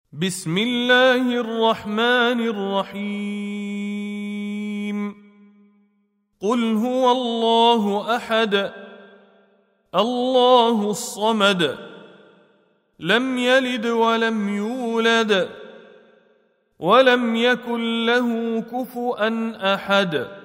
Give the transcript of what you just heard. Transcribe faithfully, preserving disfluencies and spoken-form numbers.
بسم الله الرحمن الرحيم قل هو الله أحد الله الصمد لم يلد ولم يولد ولم يكن له كفؤا أحد